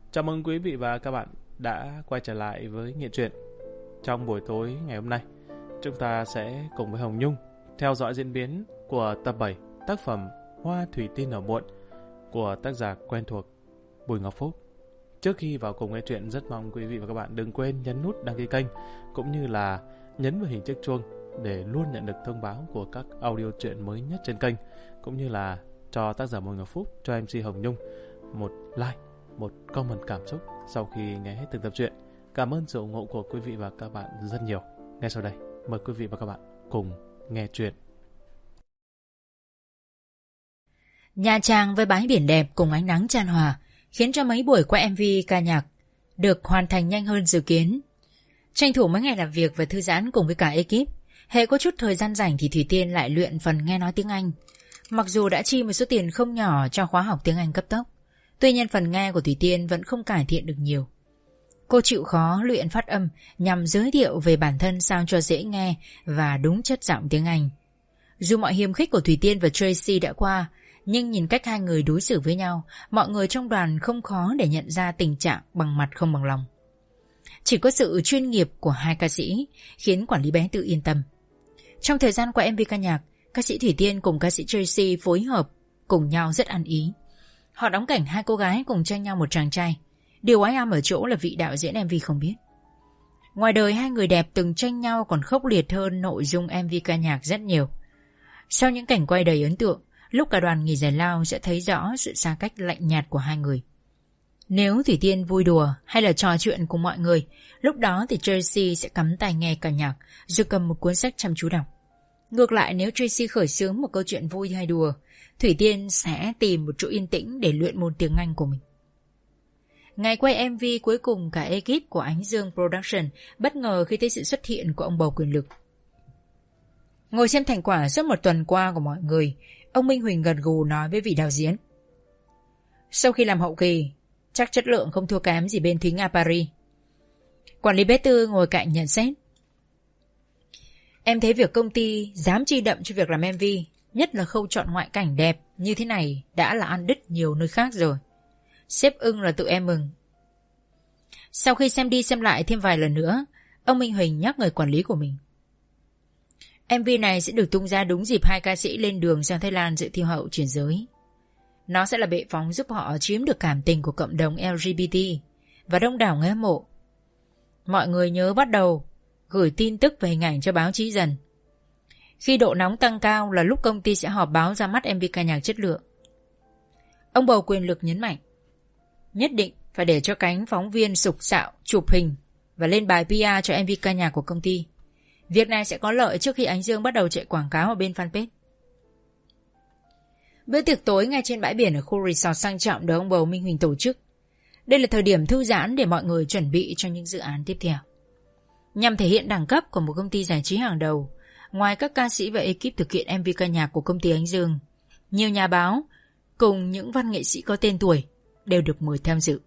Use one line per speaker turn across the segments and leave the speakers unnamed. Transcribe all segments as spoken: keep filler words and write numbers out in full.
Chào mừng quý vị và các bạn đã quay trở lại với Nghệ Truyện. Trong buổi tối ngày hôm nay, chúng ta sẽ cùng với Hồng Nhung theo dõi diễn biến của tập bảy tác phẩm Hoa Thủy Tiên Nở Muộn của tác giả quen thuộc Bùi Ngọc Phúc. Trước khi vào cùng nghe truyện, rất mong quý vị và các bạn đừng quên nhấn nút đăng ký kênh cũng như là nhấn vào hình chiếc chuông để luôn nhận được thông báo của các audio truyện mới nhất trên kênh, cũng như là cho tác giả Bùi Ngọc Phúc, cho em xê Hồng Nhung một like, một comment cảm xúc sau khi nghe hết từng tập truyện. Cảm ơn sự ủng hộ của quý vị và các bạn rất nhiều. Ngay sau đây, mời quý vị và các bạn cùng nghe truyện.
Nha Trang với bãi biển đẹp cùng ánh nắng chan hòa khiến cho mấy buổi quay em vê ca nhạc được hoàn thành nhanh hơn dự kiến. Tranh thủ mấy ngày làm việc và thư giãn cùng với cả ekip, hệ có chút thời gian rảnh thì Thủy Tiên lại luyện phần nghe nói tiếng Anh. Mặc dù đã chi một số tiền không nhỏ cho khóa học tiếng Anh cấp tốc, tuy nhiên phần nghe của Thủy Tiên vẫn không cải thiện được nhiều. Cô chịu khó luyện phát âm nhằm giới thiệu về bản thân sao cho dễ nghe và đúng chất giọng tiếng Anh. Dù mọi hiềm khích của Thủy Tiên và Tracy đã qua, nhưng nhìn cách hai người đối xử với nhau, mọi người trong đoàn không khó để nhận ra tình trạng bằng mặt không bằng lòng. Chỉ có sự chuyên nghiệp của hai ca sĩ khiến quản lý bé tự yên tâm. Trong thời gian quay em vê ca nhạc, ca sĩ Thủy Tiên cùng ca sĩ Tracy phối hợp cùng nhau rất ăn ý. Họ đóng cảnh hai cô gái cùng tranh nhau một chàng trai. Điều oái oăm ở chỗ là vị đạo diễn em vê không biết. Ngoài đời hai người đẹp từng tranh nhau còn khốc liệt hơn nội dung em vê ca nhạc rất nhiều. Sau những cảnh quay đầy ấn tượng, lúc cả đoàn nghỉ giải lao sẽ thấy rõ sự xa cách lạnh nhạt của hai người. Nếu Thủy Tiên vui đùa hay là trò chuyện cùng mọi người, lúc đó thì Tracy sẽ cắm tai nghe cả nhạc rồi cầm một cuốn sách chăm chú đọc. Ngược lại, nếu Tracy khởi xướng một câu chuyện vui hay đùa, Thủy Tiên sẽ tìm một chỗ yên tĩnh để luyện môn tiếng Anh của mình. Ngày quay em vê cuối cùng, cả ekip của Ánh Dương Production bất ngờ khi thấy sự xuất hiện của ông bầu quyền lực. Ngồi xem thành quả suốt một tuần qua của mọi người, ông Minh Huỳnh gật gù nói với vị đạo diễn: sau khi làm hậu kỳ, chắc chất lượng không thua kém gì bên Thúy Nga Paris. Quản lý bé Tư ngồi cạnh nhận xét: em thấy việc công ty dám chi đậm cho việc làm em vê, nhất là khâu chọn ngoại cảnh đẹp như thế này, đã là ăn đứt nhiều nơi khác rồi. Sếp ưng là tụi em mừng. Sau khi xem đi xem lại thêm vài lần nữa, ông Minh Huỳnh nhắc người quản lý của mình: em vê này sẽ được tung ra đúng dịp hai ca sĩ lên đường sang Thái Lan dự thi Hoa hậu chuyển giới. Nó sẽ là bệ phóng giúp họ chiếm được cảm tình của cộng đồng lờ giê bê tê và đông đảo người hâm mộ. Mọi người nhớ bắt đầu gửi tin tức về hình ảnh cho báo chí dần. Khi độ nóng tăng cao là lúc công ty sẽ họp báo ra mắt em vê ca nhạc chất lượng. Ông bầu quyền lực nhấn mạnh: nhất định phải để cho cánh phóng viên sục sạo chụp hình và lên bài pê e cho em vê ca nhạc của công ty. Việc này sẽ có lợi trước khi Ánh Dương bắt đầu chạy quảng cáo ở bên fanpage. Bữa tiệc tối ngay trên bãi biển ở khu resort sang trọng được ông bầu Minh Huỳnh tổ chức. Đây là thời điểm thư giãn để mọi người chuẩn bị cho những dự án tiếp theo. Nhằm thể hiện đẳng cấp của một công ty giải trí hàng đầu, ngoài các ca sĩ và ekip thực hiện em vê ca nhạc của công ty Ánh Dương, nhiều nhà báo cùng những văn nghệ sĩ có tên tuổi đều được mời tham dự.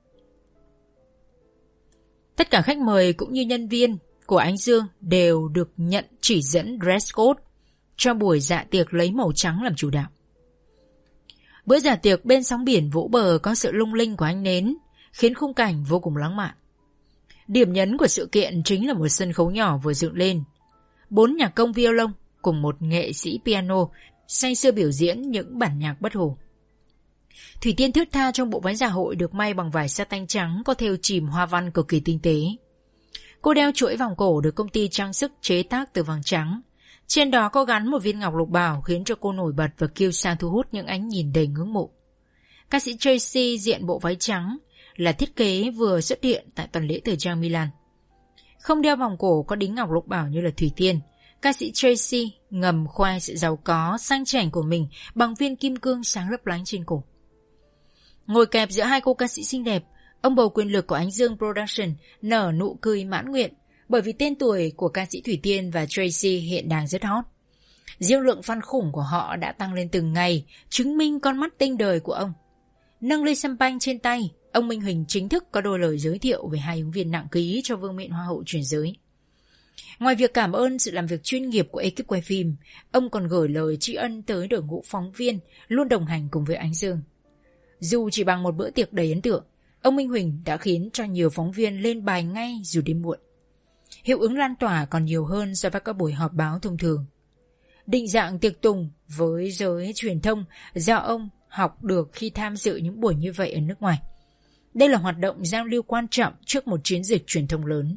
Tất cả khách mời cũng như nhân viên của Ánh Dương đều được nhận chỉ dẫn dress code cho buổi dạ tiệc lấy màu trắng làm chủ đạo. Bữa dạ tiệc bên sóng biển vỗ bờ có sự lung linh của ánh nến, khiến khung cảnh vô cùng lãng mạn. Điểm nhấn của sự kiện chính là một sân khấu nhỏ vừa dựng lên. Bốn nhạc công violon cùng một nghệ sĩ piano say sưa biểu diễn những bản nhạc bất hủ. Thủy Tiên thướt tha trong bộ váy dạ hội được may bằng vải satin trắng có thêu chìm hoa văn cực kỳ tinh tế. Cô đeo chuỗi vòng cổ được công ty trang sức chế tác từ vàng trắng. Trên đó có gắn một viên ngọc lục bảo khiến cho cô nổi bật và kiêu sa thu hút những ánh nhìn đầy ngưỡng mộ. Ca sĩ Tracy diện bộ váy trắng là thiết kế vừa xuất hiện tại tuần lễ thời trang Milan. Không đeo vòng cổ có đính ngọc lục bảo như là Thủy Tiên, ca sĩ Tracy ngầm khoe sự giàu có sang chảnh của mình bằng viên kim cương sáng lấp lánh trên cổ. Ngồi kẹp giữa hai cô ca sĩ xinh đẹp, ông bầu quyền lực của Ánh Dương Production nở nụ cười mãn nguyện, bởi vì tên tuổi của ca sĩ Thủy Tiên và Tracy hiện đang rất hot. Diêu lượng fan khủng của họ đã tăng lên từng ngày, chứng minh con mắt tinh đời của ông. Nâng ly champagne trên tay, ông Minh Huỳnh chính thức có đôi lời giới thiệu về hai ứng viên nặng ký cho vương miện Hoa hậu chuyển giới. Ngoài việc cảm ơn sự làm việc chuyên nghiệp của ekip quay phim, ông còn gửi lời tri ân tới đội ngũ phóng viên luôn đồng hành cùng với Ánh Dương. Dù chỉ bằng một bữa tiệc đầy ấn tượng, Ông Minh Huỳnh đã khiến cho nhiều phóng viên lên bài ngay dù đến muộn. Hiệu ứng lan tỏa còn nhiều hơn so với các buổi họp báo thông thường. Định dạng tiệc tùng với giới truyền thông do ông học được khi tham dự những buổi như vậy ở nước ngoài. Đây là hoạt động giao lưu quan trọng trước một chiến dịch truyền thông lớn.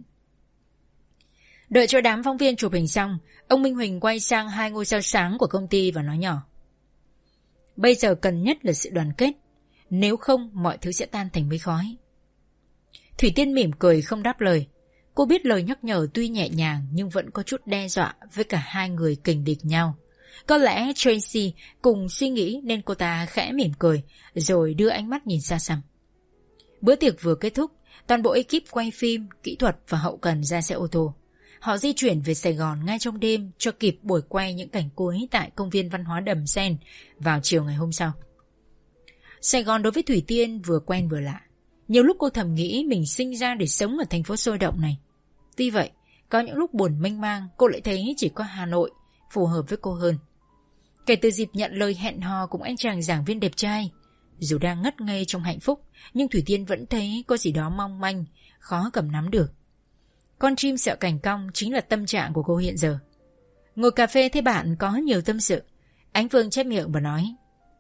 Đợi cho đám phóng viên chụp hình xong, ông Minh Huỳnh quay sang hai ngôi sao sáng của công ty và nói nhỏ: bây giờ cần nhất là sự đoàn kết, nếu không mọi thứ sẽ tan thành mây khói. Thủy Tiên mỉm cười không đáp lời. Cô biết lời nhắc nhở tuy nhẹ nhàng nhưng vẫn có chút đe dọa với cả hai người kình địch nhau. Có lẽ Tracy cùng suy nghĩ nên cô ta khẽ mỉm cười rồi đưa ánh mắt nhìn xa xăm. Bữa tiệc vừa kết thúc, toàn bộ ekip quay phim, kỹ thuật và hậu cần ra xe ô tô. Họ di chuyển về Sài Gòn ngay trong đêm cho kịp buổi quay những cảnh cuối tại công viên văn hóa Đầm Sen vào chiều ngày hôm sau. Sài Gòn đối với Thủy Tiên vừa quen vừa lạ. Nhiều lúc cô thầm nghĩ mình sinh ra để sống ở thành phố sôi động này. Tuy vậy, có những lúc buồn mênh mang, cô lại thấy chỉ có Hà Nội phù hợp với cô hơn. Kể từ dịp nhận lời hẹn hò cùng anh chàng giảng viên đẹp trai, dù đang ngất ngây trong hạnh phúc, nhưng Thủy Tiên vẫn thấy có gì đó mong manh, khó cầm nắm được. Con chim sợ cành cong chính là tâm trạng của cô hiện giờ. Ngồi cà phê thấy bạn có nhiều tâm sự, Ánh Phương chép miệng và nói: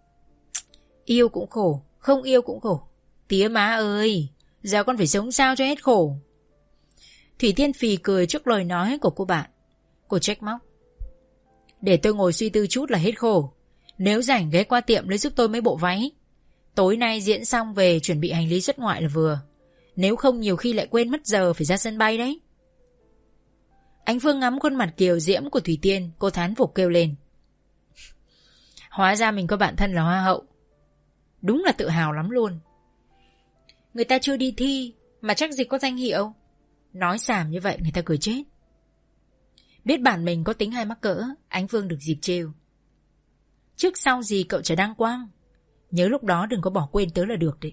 yêu cũng khổ, không yêu cũng khổ. Tía má ơi, giờ con phải sống sao cho hết khổ. Thủy Tiên phì cười trước lời nói của cô bạn. Cô trách móc: để tôi ngồi suy tư chút là hết khổ. Nếu rảnh ghé qua tiệm lấy giúp tôi mấy bộ váy. Tối nay diễn xong về chuẩn bị hành lý xuất ngoại là vừa. Nếu không nhiều khi lại quên mất giờ phải ra sân bay đấy. Ánh Phương ngắm khuôn mặt kiều diễm của Thủy Tiên, cô thán phục kêu lên: hóa ra mình có bạn thân là hoa hậu. Đúng là tự hào lắm luôn. Người ta chưa đi thi mà chắc gì có danh hiệu. Nói xàm như vậy người ta cười chết. Biết bản mình có tính hay mắc cỡ, Ánh Phương được dịp trêu: trước sau gì cậu chả đăng quang. Nhớ lúc đó đừng có bỏ quên tớ là được đấy.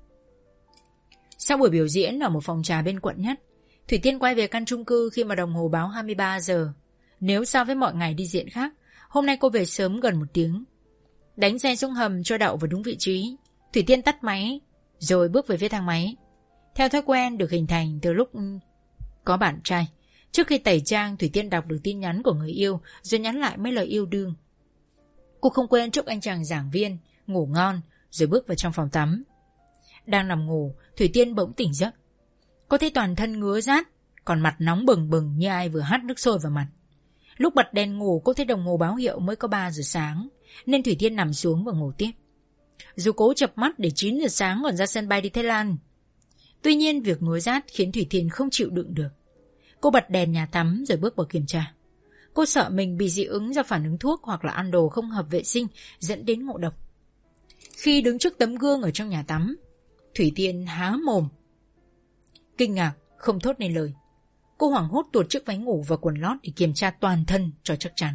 Sau buổi biểu diễn ở một phòng trà bên quận Nhất, Thủy Tiên quay về căn chung cư khi mà đồng hồ báo hai mươi ba giờ. Nếu so với mọi ngày đi diễn khác, hôm nay cô về sớm gần một tiếng. Đánh xe xuống hầm cho đậu vào đúng vị trí, Thủy Tiên tắt máy rồi bước về phía thang máy. Theo thói quen được hình thành từ lúc có bạn trai, trước khi tẩy trang, Thủy Tiên đọc được tin nhắn của người yêu rồi nhắn lại mấy lời yêu đương. Cô không quên chúc anh chàng giảng viên ngủ ngon rồi bước vào trong phòng tắm. Đang nằm ngủ, Thủy Tiên bỗng tỉnh giấc. Cô thấy toàn thân ngứa rát, còn mặt nóng bừng bừng như ai vừa hắt nước sôi vào mặt. Lúc bật đèn ngủ, cô thấy đồng hồ báo hiệu mới có ba giờ sáng, nên Thủy Tiên nằm xuống và ngủ tiếp. Dù cố chập mắt để chín giờ sáng còn ra sân bay đi Thái Lan. Tuy nhiên việc ngứa rát khiến Thủy Tiên không chịu đựng được. Cô bật đèn nhà tắm rồi bước vào kiểm tra. Cô sợ mình bị dị ứng do phản ứng thuốc hoặc là ăn đồ không hợp vệ sinh dẫn đến ngộ độc. Khi đứng trước tấm gương ở trong nhà tắm, Thủy Tiên há mồm. Kinh ngạc, không thốt nên lời. Cô hoảng hốt tuột chiếc váy ngủ và quần lót để kiểm tra toàn thân cho chắc chắn.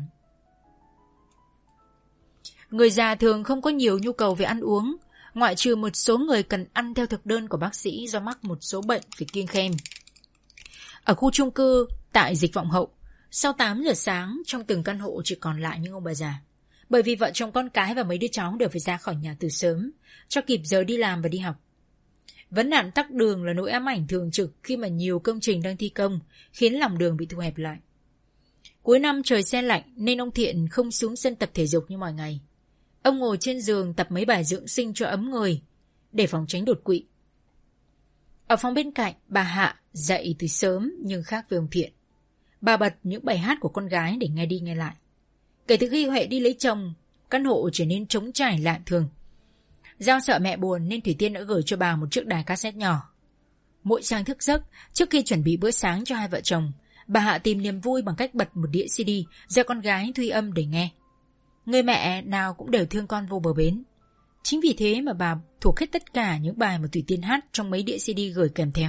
Người già thường không có nhiều nhu cầu về ăn uống, ngoại trừ một số người cần ăn theo thực đơn của bác sĩ do mắc một số bệnh phải kiêng khem. Ở khu chung cư tại Dịch Vọng Hậu, sau tám giờ sáng trong từng căn hộ chỉ còn lại những ông bà già. Bởi vì vợ chồng con cái và mấy đứa cháu đều phải ra khỏi nhà từ sớm, cho kịp giờ đi làm và đi học. Vấn nạn tắc đường là nỗi ám ảnh thường trực khi mà nhiều công trình đang thi công, khiến lòng đường bị thu hẹp lại. Cuối năm trời se lạnh nên ông Thiện không xuống sân tập thể dục như mọi ngày. Ông ngồi trên giường tập mấy bài dưỡng sinh cho ấm người, để phòng tránh đột quỵ. Ở phòng bên cạnh, bà Hạ dậy từ sớm nhưng khác với ông Thiện. Bà bật những bài hát của con gái để nghe đi nghe lại. Kể từ khi Huệ đi lấy chồng, căn hộ trở nên trống trải lạ thường. Do sợ mẹ buồn nên Thủy Tiên đã gửi cho bà một chiếc đài cassette nhỏ. Mỗi sáng thức giấc, trước khi chuẩn bị bữa sáng cho hai vợ chồng, bà Hạ tìm niềm vui bằng cách bật một đĩa xê đê do con gái thuy âm để nghe. Người mẹ nào cũng đều thương con vô bờ bến. Chính vì thế mà bà thuộc hết tất cả những bài mà Thủy Tiên hát trong mấy đĩa xê đê gửi kèm theo.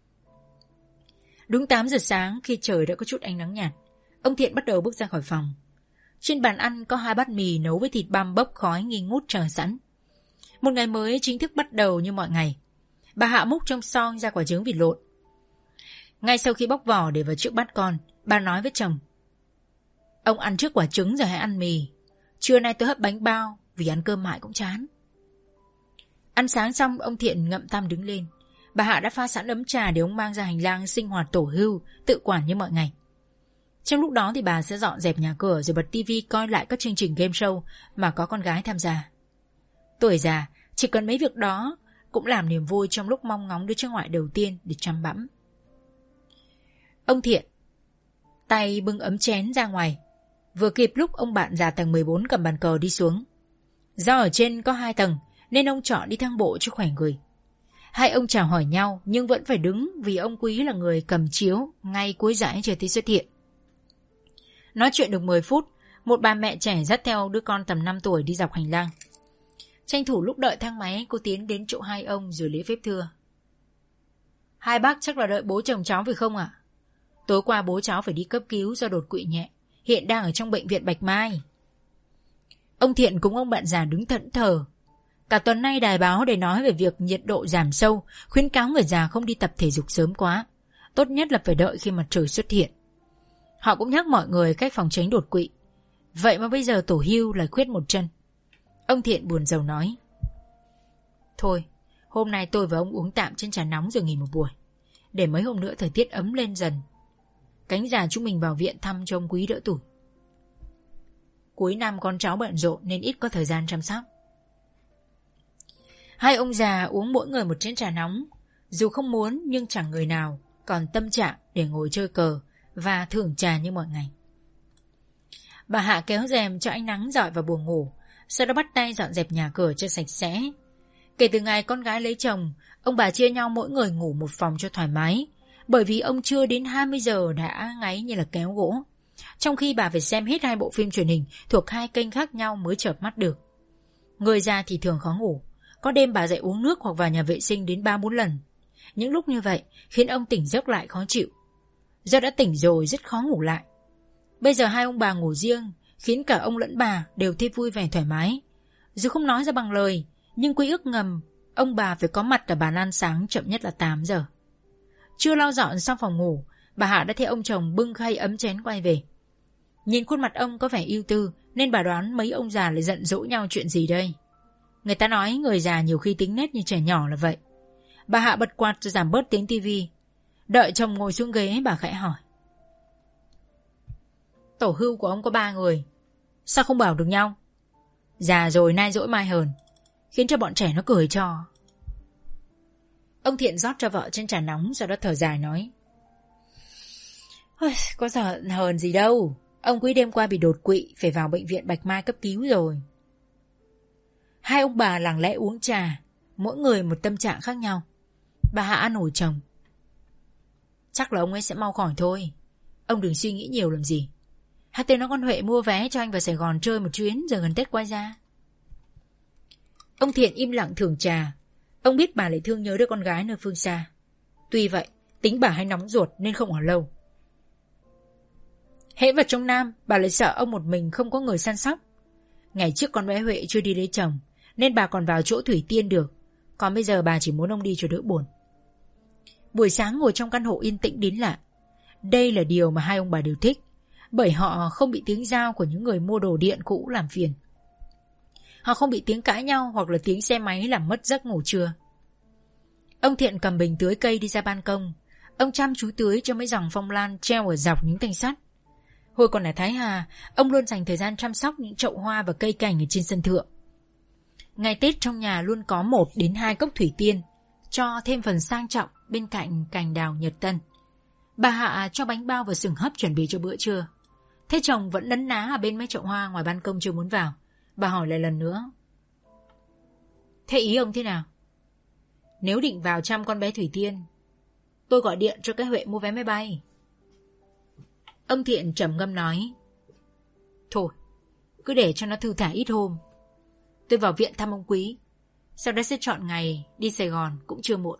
Đúng tám giờ sáng, khi trời đã có chút ánh nắng nhạt, ông Thiện bắt đầu bước ra khỏi phòng. Trên bàn ăn có hai bát mì nấu với thịt băm bốc khói nghi ngút chờ sẵn. Một ngày mới chính thức bắt đầu như mọi ngày. Bà Hạ múc trong son ra quả trứng vịt lộn. Ngay sau khi bóc vỏ để vào trước bát con, bà nói với chồng: ông ăn trước quả trứng rồi hãy ăn mì. Trưa nay tôi hấp bánh bao, vì ăn cơm mãi cũng chán. Ăn sáng xong, ông Thiện ngậm tăm đứng lên, bà Hạ đã pha sẵn ấm trà để ông mang ra hành lang sinh hoạt tổ hưu, tự quản như mọi ngày. Trong lúc đó thì bà sẽ dọn dẹp nhà cửa rồi bật tivi coi lại các chương trình game show mà có con gái tham gia. Tuổi già, chỉ cần mấy việc đó cũng làm niềm vui trong lúc mong ngóng đứa cháu ngoại đầu tiên để chăm bẵm. Ông Thiện tay bưng ấm chén ra ngoài, vừa kịp lúc ông bạn già tầng mười bốn cầm bàn cờ đi xuống. Do ở trên có hai tầng nên ông chọn đi thang bộ cho khỏe người. Hai ông chào hỏi nhau nhưng vẫn phải đứng vì ông Quý là người cầm chiếu ngay cuối dãy chưa thấy xuất hiện. Nói chuyện được mười phút, một bà mẹ trẻ dắt theo đứa con tầm năm tuổi đi dọc hành lang. Tranh thủ lúc đợi thang máy, cô tiến đến chỗ hai ông rồi lễ phép thưa. Hai bác chắc là đợi bố chồng cháu phải không ạ? Tối qua bố cháu phải đi cấp cứu do đột quỵ nhẹ, hiện đang ở trong bệnh viện Bạch Mai. Ông Thiện cùng ông bạn già đứng thẫn thờ. Cả tuần nay đài báo để nói về việc nhiệt độ giảm sâu, khuyến cáo người già không đi tập thể dục sớm quá, tốt nhất là phải đợi khi mặt trời xuất hiện. Họ cũng nhắc mọi người cách phòng tránh đột quỵ. Vậy mà bây giờ tổ hưu lại khuyết một chân. Ông Thiện buồn rầu nói. Thôi, hôm nay tôi và ông uống tạm chén trà nóng rồi nghỉ một buổi, để mấy hôm nữa thời tiết ấm lên dần. Cánh già chúng mình vào viện thăm cho ông Quý đỡ tuổi. Cuối năm con cháu bận rộn nên ít có thời gian chăm sóc. Hai ông già uống mỗi người một chén trà nóng. Dù không muốn nhưng chẳng người nào còn tâm trạng để ngồi chơi cờ và thưởng trà như mọi ngày. Bà Hạ kéo rèm cho ánh nắng rọi vào buồng ngủ, sau đó bắt tay dọn dẹp nhà cửa cho sạch sẽ. Kể từ ngày con gái lấy chồng, ông bà chia nhau mỗi người ngủ một phòng cho thoải mái, bởi vì ông chưa đến hai mươi giờ đã ngáy như là kéo gỗ, trong khi bà phải xem hết hai bộ phim truyền hình thuộc hai kênh khác nhau mới chợp mắt được. Người già thì thường khó ngủ, có đêm bà dậy uống nước hoặc vào nhà vệ sinh đến ba bốn lần. Những lúc như vậy khiến ông tỉnh giấc lại khó chịu. Do đã tỉnh rồi rất khó ngủ lại. Bây giờ hai ông bà ngủ riêng khiến cả ông lẫn bà đều thấy vui vẻ thoải mái. Dù không nói ra bằng lời, nhưng quy ước ngầm ông bà phải có mặt ở bàn ăn sáng chậm nhất là tám giờ. Chưa lau dọn xong phòng ngủ, bà Hạ đã thấy ông chồng bưng khay ấm chén quay về. Nhìn khuôn mặt ông có vẻ ưu tư nên bà đoán mấy ông già lại giận dỗi nhau chuyện gì đây. Người ta nói người già nhiều khi tính nết như trẻ nhỏ là vậy. Bà Hạ bật quạt rồi giảm bớt tiếng tivi. Đợi chồng ngồi xuống ghế, bà khẽ hỏi. Tổ hưu của ông có ba người, sao không bảo được nhau? Già rồi nay dỗi mai hờn, khiến cho bọn trẻ nó cười cho. Ông Thiện rót cho vợ chén trà nóng, sau đó thở dài nói. Có giờ hờn gì đâu, ông Quý đêm qua bị đột quỵ, phải vào bệnh viện Bạch Mai cấp cứu rồi. Hai ông bà lặng lẽ uống trà, mỗi người một tâm trạng khác nhau. Bà Hạ an ủi chồng. Chắc là ông ấy sẽ mau khỏi thôi, ông đừng suy nghĩ nhiều làm gì. Hai tên nó con Huệ mua vé cho anh vào Sài Gòn chơi một chuyến, rồi gần Tết quay ra. Ông Thiện im lặng thưởng trà. Ông biết bà lại thương nhớ đứa con gái nơi phương xa. Tuy vậy tính bà hay nóng ruột nên không ở lâu. Hễ vào trong Nam, bà lại sợ ông một mình không có người săn sóc. Ngày trước con bé Huệ chưa đi lấy chồng nên bà còn vào chỗ Thủy Tiên được, còn bây giờ bà chỉ muốn ông đi cho đỡ buồn. Buổi sáng ngồi trong căn hộ yên tĩnh đến lạ. Đây là điều mà hai ông bà đều thích, bởi họ không bị tiếng rao của những người mua đồ điện cũ làm phiền. Họ không bị tiếng cãi nhau hoặc là tiếng xe máy làm mất giấc ngủ trưa. Ông Thiện cầm bình tưới cây đi ra ban công. Ông chăm chú tưới cho mấy dòng phong lan treo ở dọc những thanh sắt. Hồi còn ở Thái Hà, ông luôn dành thời gian chăm sóc những chậu hoa và cây cảnh ở trên sân thượng. Ngày Tết trong nhà luôn có một đến hai cốc thủy tiên, cho thêm phần sang trọng bên cạnh cành đào nhật tân. Bà Hạ cho bánh bao và sừng hấp chuẩn bị cho bữa trưa. Thế chồng vẫn nấn ná ở bên mấy chậu hoa ngoài ban công chưa muốn vào. Bà hỏi lại lần nữa. Thế ý ông thế nào? Nếu định vào chăm con bé Thủy Tiên, tôi gọi điện cho cái Huệ mua vé máy bay. Ông Thiện trầm ngâm nói. Thôi, cứ để cho nó thư thả ít hôm. Tôi vào viện thăm ông Quý, sau đó sẽ chọn ngày đi Sài Gòn cũng chưa muộn.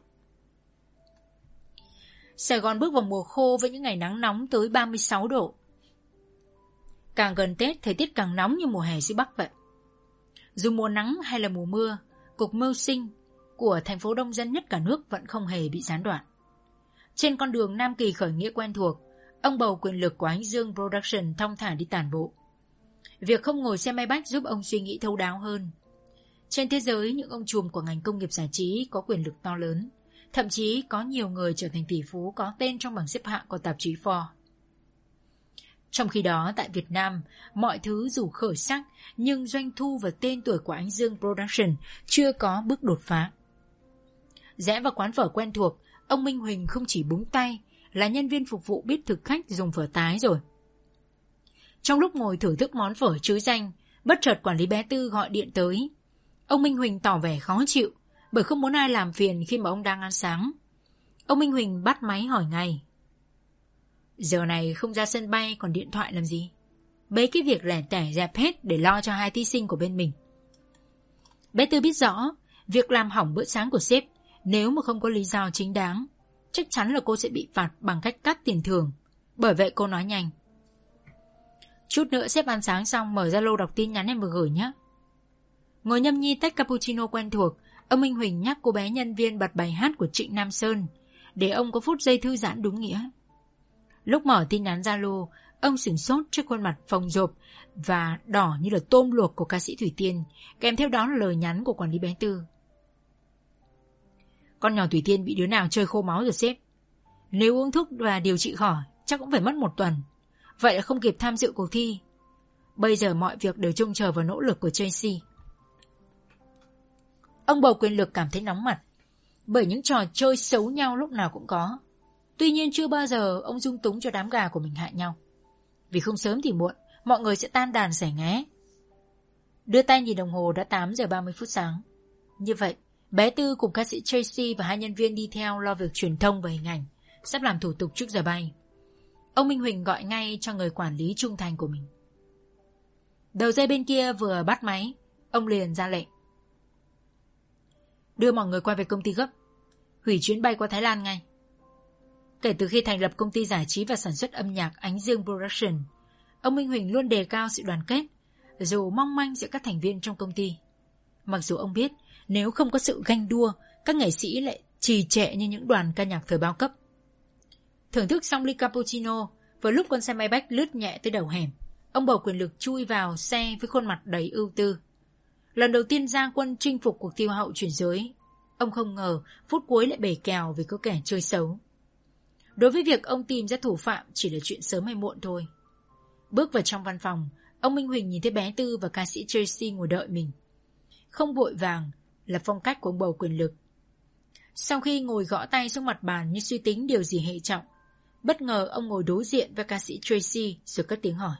Sài Gòn bước vào mùa khô với những ngày nắng nóng tới ba mươi sáu độ. Càng gần Tết, thời tiết càng nóng như mùa hè dưới Bắc vậy. Dù mùa nắng hay là mùa mưa, cuộc mưu sinh của thành phố đông dân nhất cả nước vẫn không hề bị gián đoạn. Trên con đường Nam Kỳ khởi nghĩa quen thuộc, ông bầu quyền lực của Ánh Dương Production thong thả đi tản bộ. Việc không ngồi xe máy bách giúp ông suy nghĩ thấu đáo hơn. Trên thế giới, những ông trùm của ngành công nghiệp giải trí có quyền lực to lớn, Thậm chí có nhiều người trở thành tỷ phú có tên trong bảng xếp hạng của tạp chí Forbes. Trong khi đó, tại Việt Nam, mọi thứ dù khởi sắc, nhưng doanh thu và tên tuổi của Ánh Dương Production chưa có bước đột phá. Rẽ vào quán phở quen thuộc, ông Minh Huỳnh không chỉ búng tay, là nhân viên phục vụ biết thực khách dùng phở tái rồi. Trong lúc ngồi thưởng thức món phở trứ danh, bất chợt quản lý bé Tư gọi điện tới. Ông Minh Huỳnh tỏ vẻ khó chịu, bởi không muốn ai làm phiền khi mà ông đang ăn sáng. Ông Minh Huỳnh bắt máy hỏi ngay. Giờ này không ra sân bay còn điện thoại làm gì? Mấy cái việc lẻ tẻ dẹp hết để lo cho hai thí sinh của bên mình. Bé Tư biết rõ, việc làm hỏng bữa sáng của sếp, nếu mà không có lý do chính đáng, chắc chắn là cô sẽ bị phạt bằng cách cắt tiền thưởng. Bởi vậy cô nói nhanh. Chút nữa sếp ăn sáng xong mở Zalo đọc tin nhắn em vừa gửi nhé. Ngồi nhâm nhi tách cappuccino quen thuộc, ông Minh Huỳnh nhắc cô bé nhân viên bật bài hát của Trịnh Nam Sơn, để ông có phút giây thư giãn đúng nghĩa. Lúc mở tin nhắn Zalo, ông sửng sốt trước khuôn mặt phồng rộp và đỏ như là tôm luộc của ca sĩ Thủy Tiên, kèm theo đó là lời nhắn của quản lý bé Tư. Con nhỏ Thủy Tiên bị đứa nào chơi khô máu rồi sếp. Nếu uống thuốc và điều trị khỏi, chắc cũng phải mất một tuần. Vậy là không kịp tham dự cuộc thi. Bây giờ mọi việc đều trông chờ vào nỗ lực của Tracy. Ông bầu quyền lực cảm thấy nóng mặt, bởi những trò chơi xấu nhau lúc nào cũng có. Tuy nhiên chưa bao giờ ông dung túng cho đám gà của mình hại nhau. Vì không sớm thì muộn, mọi người sẽ tan đàn xẻ nghé. Đưa tay nhìn đồng hồ đã tám giờ ba mươi phút sáng. Như vậy, bé Tư cùng ca sĩ Tracy và hai nhân viên đi theo lo việc truyền thông và hình ảnh, sắp làm thủ tục trước giờ bay. Ông Minh Huỳnh gọi ngay cho người quản lý trung thành của mình. Đầu dây bên kia vừa bắt máy, ông liền ra lệnh. Đưa mọi người quay về công ty gấp, hủy chuyến bay qua Thái Lan ngay. Kể từ khi thành lập công ty giải trí và sản xuất âm nhạc Ánh Dương Production, ông Minh Huỳnh luôn đề cao sự đoàn kết, dù mong manh giữa các thành viên trong công ty. Mặc dù ông biết, nếu không có sự ganh đua, các nghệ sĩ lại trì trệ như những đoàn ca nhạc thời bao cấp. Thưởng thức xong ly cappuccino, vừa lúc con xe máy bách lướt nhẹ tới đầu hẻm, ông bầu quyền lực chui vào xe với khuôn mặt đầy ưu tư. Lần đầu tiên ra quân chinh phục cuộc thi Hoa hậu chuyển giới, ông không ngờ phút cuối lại bể kèo vì có kẻ chơi xấu. Đối với việc ông tìm ra thủ phạm chỉ là chuyện sớm hay muộn thôi. Bước vào trong văn phòng, ông Minh Huỳnh nhìn thấy bé Tư và ca sĩ Tracy ngồi đợi mình. Không vội vàng là phong cách của ông bầu quyền lực. Sau khi ngồi gõ tay xuống mặt bàn như suy tính điều gì hệ trọng, bất ngờ ông ngồi đối diện với ca sĩ Tracy rồi cất tiếng hỏi.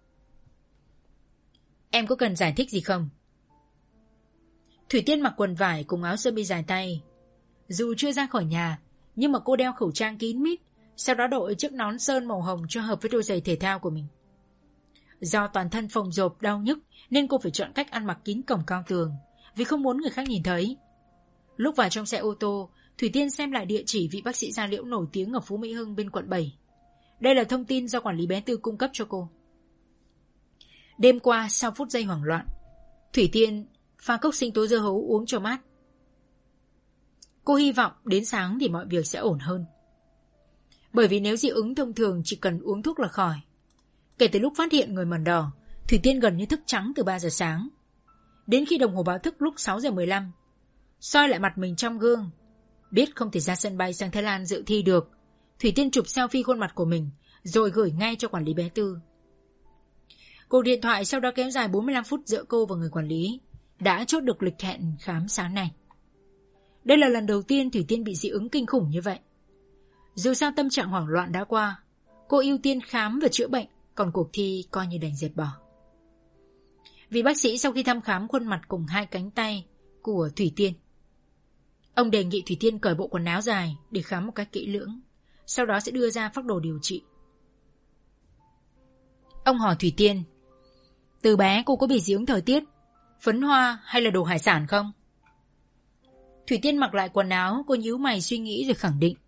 Em có cần giải thích gì không? Thủy Tiên mặc quần vải cùng áo sơ mi dài tay. Dù chưa ra khỏi nhà, nhưng mà cô đeo khẩu trang kín mít, sau đó đội chiếc nón sơn màu hồng cho hợp với đôi giày thể thao của mình. Do toàn thân phồng rộp đau nhức nên cô phải chọn cách ăn mặc kín cổng cao tường, vì không muốn người khác nhìn thấy. Lúc vào trong xe ô tô, Thủy Tiên xem lại địa chỉ vị bác sĩ da liễu nổi tiếng ở Phú Mỹ Hưng bên quận bảy. Đây là thông tin do quản lý bé Tư cung cấp cho cô. Đêm qua, sau phút giây hoảng loạn, Thủy Tiên pha cốc sinh tố dưa hấu uống cho mát. Cô hy vọng đến sáng thì mọi việc sẽ ổn hơn. Bởi vì nếu dị ứng thông thường chỉ cần uống thuốc là khỏi. Kể từ lúc phát hiện người mẩn đỏ, Thủy Tiên gần như thức trắng từ ba giờ sáng. Đến khi đồng hồ báo thức lúc sáu giờ mười lăm, soi lại mặt mình trong gương, biết không thể ra sân bay sang Thái Lan dự thi được, Thủy Tiên chụp selfie khuôn mặt của mình rồi gửi ngay cho quản lý bé Tư. Cuộc điện thoại sau đó kéo dài bốn mươi lăm phút giữa cô và người quản lý, đã chốt được lịch hẹn khám sáng nay. Đây là lần đầu tiên Thủy Tiên bị dị ứng kinh khủng như vậy. Dù sao tâm trạng hoảng loạn đã qua, cô ưu tiên khám và chữa bệnh, còn cuộc thi coi như đành dẹp bỏ. Vị bác sĩ sau khi thăm khám khuôn mặt cùng hai cánh tay của Thủy Tiên, ông đề nghị Thủy Tiên cởi bộ quần áo dài để khám một cách kỹ lưỡng, sau đó sẽ đưa ra phác đồ điều trị. Ông hỏi Thủy Tiên, từ bé cô có bị dị ứng thời tiết, phấn hoa hay là đồ hải sản không? Thủy Tiên mặc lại quần áo, cô nhíu mày suy nghĩ rồi khẳng định.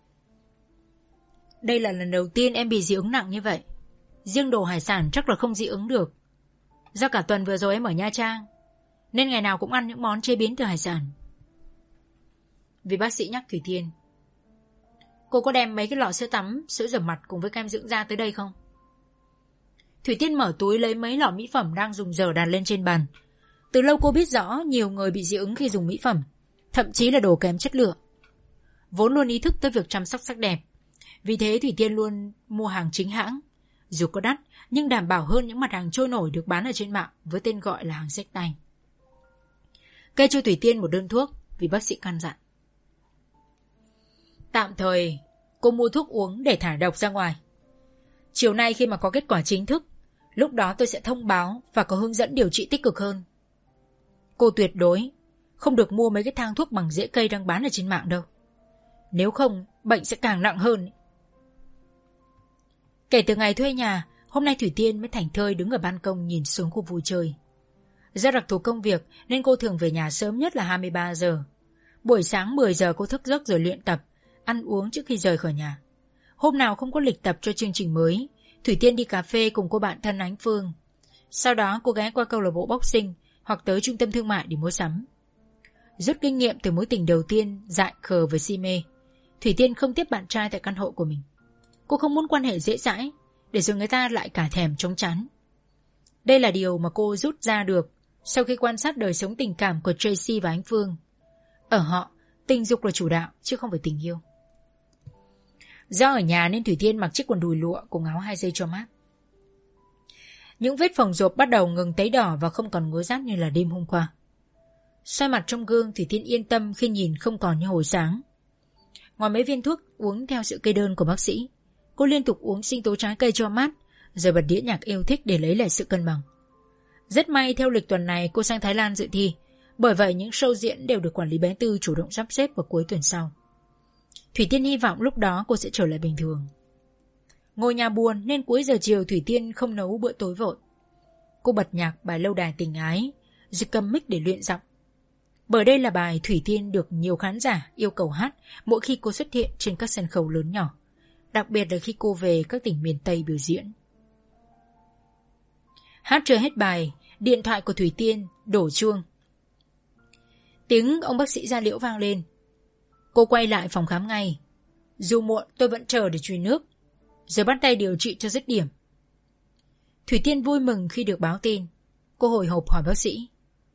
Đây là lần đầu tiên em bị dị ứng nặng như vậy. Riêng đồ hải sản chắc là không dị ứng được. Do cả tuần vừa rồi em ở Nha Trang, nên ngày nào cũng ăn những món chế biến từ hải sản. Vì bác sĩ nhắc Thủy Tiên, cô có đem mấy cái lọ sữa tắm, sữa rửa mặt cùng với kem dưỡng da tới đây không? Thủy Tiên mở túi lấy mấy lọ mỹ phẩm đang dùng dở đặt lên trên bàn. Từ lâu cô biết rõ nhiều người bị dị ứng khi dùng mỹ phẩm, thậm chí là đồ kém chất lượng. vốn luôn ý thức tới việc chăm sóc sắc đẹp. Vì thế Thủy Tiên luôn mua hàng chính hãng. Dù có đắt, nhưng đảm bảo hơn những mặt hàng trôi nổi được bán ở trên mạng với tên gọi là hàng xách tay. Kê cho Thủy Tiên một đơn thuốc vì bác sĩ căn dặn. Tạm thời, cô mua thuốc uống để thải độc ra ngoài. Chiều nay khi mà có kết quả chính thức, lúc đó tôi sẽ thông báo và có hướng dẫn điều trị tích cực hơn. Cô tuyệt đối không được mua mấy cái thang thuốc bằng rễ cây đang bán ở trên mạng đâu. Nếu không, bệnh sẽ càng nặng hơn. Kể từ ngày thuê nhà, hôm nay Thủy Tiên mới thảnh thơi đứng ở ban công nhìn xuống khu vui chơi. Do đặc thù công việc nên cô thường về nhà sớm nhất là hai mươi ba giờ. Buổi sáng mười giờ cô thức giấc rồi luyện tập, ăn uống trước khi rời khỏi nhà. Hôm nào không có lịch tập cho chương trình mới, Thủy Tiên đi cà phê cùng cô bạn thân Ánh Phương. Sau đó cô ghé qua câu lạc bộ boxing hoặc tới trung tâm thương mại để mua sắm. Rút kinh nghiệm từ mối tình đầu tiên dại khờ và si mê, Thủy Tiên không tiếp bạn trai tại căn hộ của mình. Cô không muốn quan hệ dễ dãi, để rồi người ta lại cả thèm chóng chán. Đây là điều mà cô rút ra được sau khi quan sát đời sống tình cảm của Tracy và Ánh Phương. Ở họ, tình dục là chủ đạo chứ không phải tình yêu. Do ở nhà nên Thủy Tiên mặc chiếc quần đùi lụa cùng áo hai dây cho mát. Những vết phồng rộp bắt đầu ngừng tấy đỏ và không còn ngứa rát như là đêm hôm qua. Soi mặt trong gương, Thủy Tiên yên tâm khi nhìn không còn như hồi sáng. Ngoài mấy viên thuốc uống theo sự kê đơn của bác sĩ, cô liên tục uống sinh tố trái cây cho mát, rồi bật đĩa nhạc yêu thích để lấy lại sự cân bằng. Rất may theo lịch tuần này cô sang Thái Lan dự thi, bởi vậy những show diễn đều được quản lý bé Tư chủ động sắp xếp vào cuối tuần sau. Thủy Tiên hy vọng lúc đó cô sẽ trở lại bình thường. Ngồi nhà buồn nên cuối giờ chiều Thủy Tiên không nấu bữa tối vội. Cô bật nhạc bài Lâu Đài Tình Ái, rồi cầm mic để luyện giọng. Bởi đây là bài Thủy Tiên được nhiều khán giả yêu cầu hát mỗi khi cô xuất hiện trên các sân khấu lớn nhỏ, đặc biệt là khi cô về các tỉnh miền Tây biểu diễn. Hát chưa hết bài, điện thoại của Thủy Tiên đổ chuông. Tiếng ông bác sĩ da liễu vang lên. Cô quay lại phòng khám ngay. Dù muộn tôi vẫn chờ để truyền nước, rồi bắt tay điều trị cho dứt điểm. Thủy Tiên vui mừng khi được báo tin. Cô hồi hộp hỏi bác sĩ.